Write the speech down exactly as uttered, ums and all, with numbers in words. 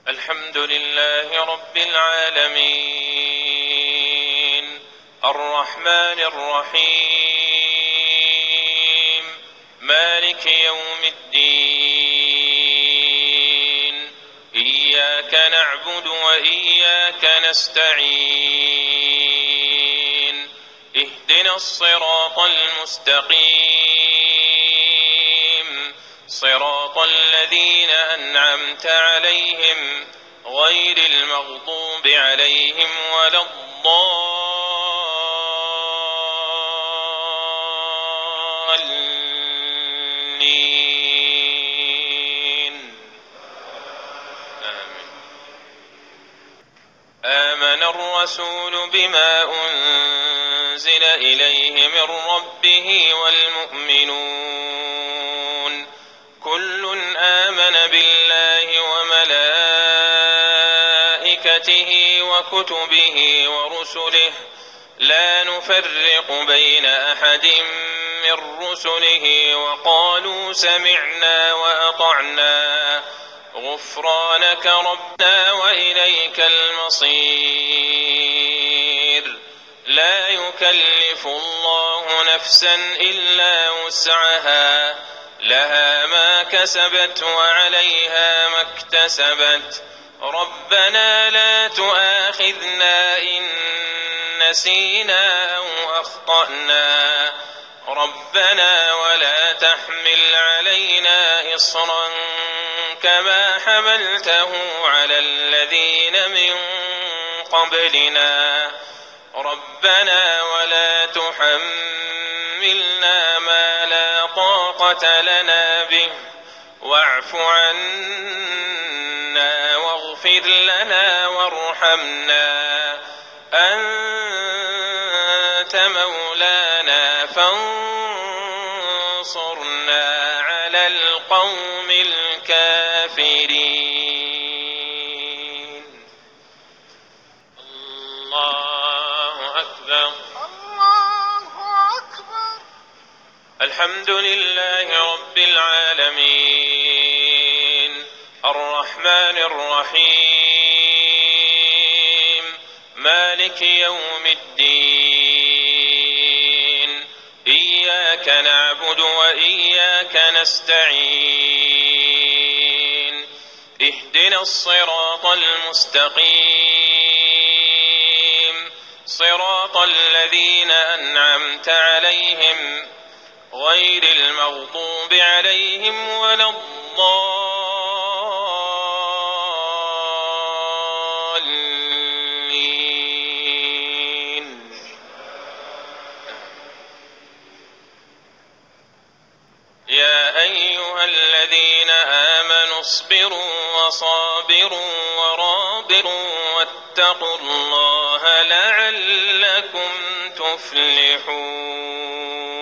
الحمد لله رب العالمين الرحمن الرحيم مالك يوم الدين إياك نعبد وإياك نستعين اهدنا الصراط المستقيم صراط الذين أنعمت عليهم غير المغضوب عليهم ولا الضالين آمين. آمن الرسول بما أنزل إليه من ربه والمؤمنون كل آمن بالله وملائكته وكتبه ورسله لا نفرق بين أحد من رسله وقالوا سمعنا وأطعنا غفرانك ربنا وإليك المصير لا يكلف الله نفسا إلا وسعها لها ما كسبت وعليها ما اكتسبت ربنا لا تؤاخذنا إن نسينا أو أخطأنا ربنا ولا تحمل علينا إصرا كما حملته على الذين من قبلنا ربنا ولا تحملنا ما لا طاقة لنا به واعف عنا واغفر لنا وارحمنا أنت مولانا فانصرنا على القوم الكافرين. الله أكبر الله أكبر. الحمد لله رب العالمين الرحمن الرحيم مالك يوم الدين إياك نعبد وإياك نستعين اهدنا الصراط المستقيم صراط الذين أنعمت عليهم غير المغضوب عليهم ولا الضالين. يا أيها الذين آمنوا اصبروا وصابروا ورابطوا واتقوا الله لعلكم تفلحون.